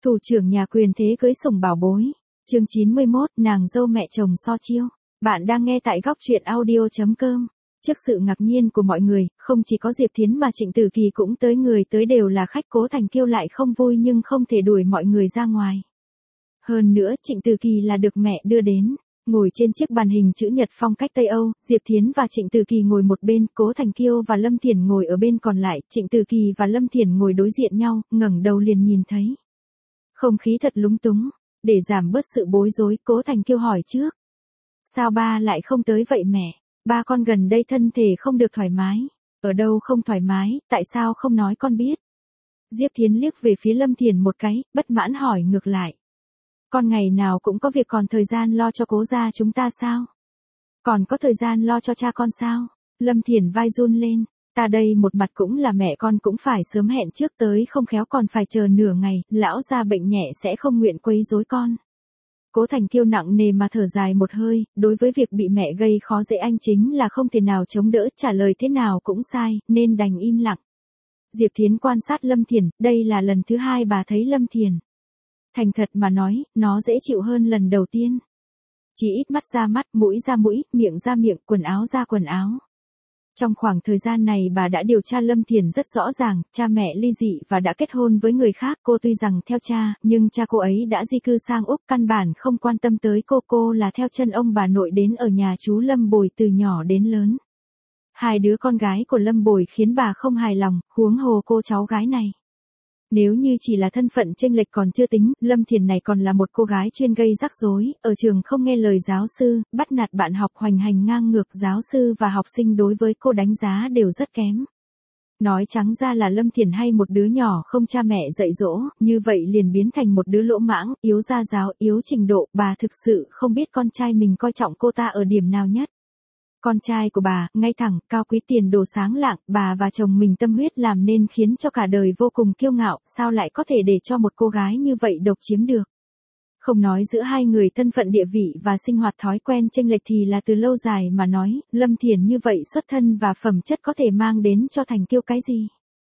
Thủ trưởng nhà quyền thế cưới sủng bảo bối. Chương 91, nàng dâu mẹ chồng so chiêu. Bạn đang nghe tại góc truyện audio.com. Trước sự ngạc nhiên của mọi người, không chỉ có Diệp Thiến mà Trịnh Tử Kỳ cũng tới, người tới đều là khách. Cố Thành Kiêu lại không vui nhưng không thể đuổi mọi người ra ngoài. Hơn nữa Trịnh Tử Kỳ là được mẹ đưa đến. Ngồi trên chiếc bàn hình chữ nhật phong cách Tây Âu, Diệp Thiến và Trịnh Tử Kỳ ngồi một bên, Cố Thành Kiêu và Lâm Thiển ngồi ở bên còn lại, Trịnh Tử Kỳ và Lâm Thiển ngồi đối diện nhau, ngẩng đầu liền nhìn thấy. Không khí thật lúng túng, để giảm bớt sự bối rối, Cố Thành Kiêu hỏi trước. Sao ba lại không tới vậy mẹ? Ba con gần đây thân thể không được thoải mái. Ở đâu không thoải mái, tại sao không nói con biết? Diệp Thiến liếc về phía Lâm Thiển một cái, bất mãn hỏi ngược lại. Con ngày nào cũng có việc, còn thời gian lo cho Cố gia chúng ta sao? Còn có thời gian lo cho cha con sao? Lâm Thiển vai run lên. Ta đây một mặt cũng là mẹ con cũng phải sớm hẹn trước tới, không khéo còn phải chờ nửa ngày, lão gia bệnh nhẹ sẽ không nguyện quấy rối con. Cố Thành Kiêu nặng nề mà thở dài một hơi, đối với việc bị mẹ gây khó dễ anh chính là không thể nào chống đỡ, trả lời thế nào cũng sai, nên đành im lặng. Diệp Thiến quan sát Lâm Thiển, đây là lần thứ hai bà thấy Lâm Thiển. Thành thật mà nói, nó dễ chịu hơn lần đầu tiên. Chỉ ít mắt ra mắt, mũi ra mũi, miệng ra miệng, quần áo ra quần áo. Trong khoảng thời gian này bà đã điều tra Lâm Thiển rất rõ ràng, cha mẹ ly dị và đã kết hôn với người khác. Cô tuy rằng theo cha, nhưng cha cô ấy đã di cư sang Úc, căn bản không quan tâm tới cô là theo chân ông bà nội đến ở nhà chú Lâm Bồi từ nhỏ đến lớn. Hai đứa con gái của Lâm Bồi khiến bà không hài lòng, huống hồ cô cháu gái này. Nếu như chỉ là thân phận chênh lệch còn chưa tính, Lâm Thiển này còn là một cô gái chuyên gây rắc rối, ở trường không nghe lời giáo sư, bắt nạt bạn học, hoành hành ngang ngược, giáo sư và học sinh đối với cô đánh giá đều rất kém. Nói trắng ra là Lâm Thiển hay một đứa nhỏ không cha mẹ dạy dỗ, như vậy liền biến thành một đứa lỗ mãng, yếu gia giáo, yếu trình độ. Bà thực sự không biết con trai mình coi trọng cô ta ở điểm nào nhất. Con trai của bà, ngay thẳng, cao quý, tiền đồ sáng lạng, bà và chồng mình tâm huyết làm nên khiến cho cả đời vô cùng kiêu ngạo, sao lại có thể để cho một cô gái như vậy độc chiếm được. Không nói giữa hai người thân phận địa vị và sinh hoạt thói quen chênh lệch thì là từ lâu dài mà nói, Lâm Thiển như vậy xuất thân và phẩm chất có thể mang đến cho Thành Kiêu cái gì?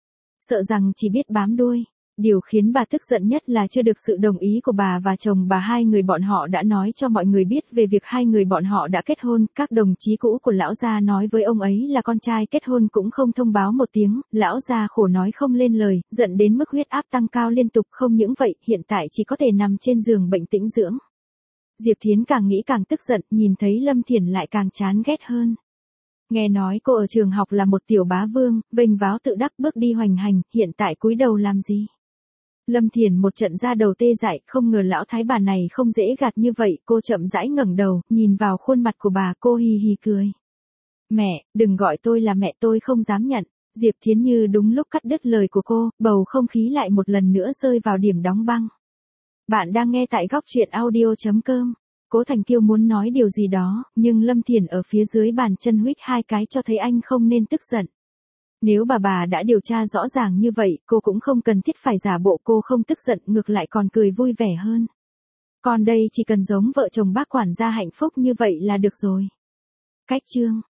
Sợ rằng chỉ biết bám đuôi. Điều khiến bà tức giận nhất là chưa được sự đồng ý của bà và chồng bà. Hai người bọn họ đã nói cho mọi người biết về việc hai người bọn họ đã kết hôn. Các đồng chí cũ của lão gia nói với ông ấy là con trai kết hôn cũng không thông báo một tiếng. Lão gia khổ nói không lên lời, giận đến mức huyết áp tăng cao liên tục. Không những vậy, hiện tại chỉ có thể nằm trên giường bệnh tĩnh dưỡng. Diệp Thiến càng nghĩ càng tức giận, nhìn thấy Lâm Thiển lại càng chán ghét hơn. Nghe nói cô ở trường học là một tiểu bá vương, vênh váo tự đắc bước đi hoành hành, hiện tại cúi đầu làm gì? Lâm Thiển một trận ra đầu tê dại, không ngờ lão thái bà này không dễ gạt như vậy. Cô chậm rãi ngẩng đầu, nhìn vào khuôn mặt của bà, cô hì hì cười. Mẹ, đừng gọi tôi là mẹ, tôi không dám nhận. Diệp Thiến như đúng lúc cắt đứt lời của cô, bầu không khí lại một lần nữa rơi vào điểm đóng băng. Bạn đang nghe tại góc truyện audio.com. Cố Thành Kiêu muốn nói điều gì đó, nhưng Lâm Thiển ở phía dưới bàn chân huých hai cái cho thấy anh không nên tức giận. Nếu bà đã điều tra rõ ràng như vậy, cô cũng không cần thiết phải giả bộ cô không tức giận, ngược lại còn cười vui vẻ hơn. Còn đây chỉ cần giống vợ chồng bác quản gia hạnh phúc như vậy là được rồi. Cách chương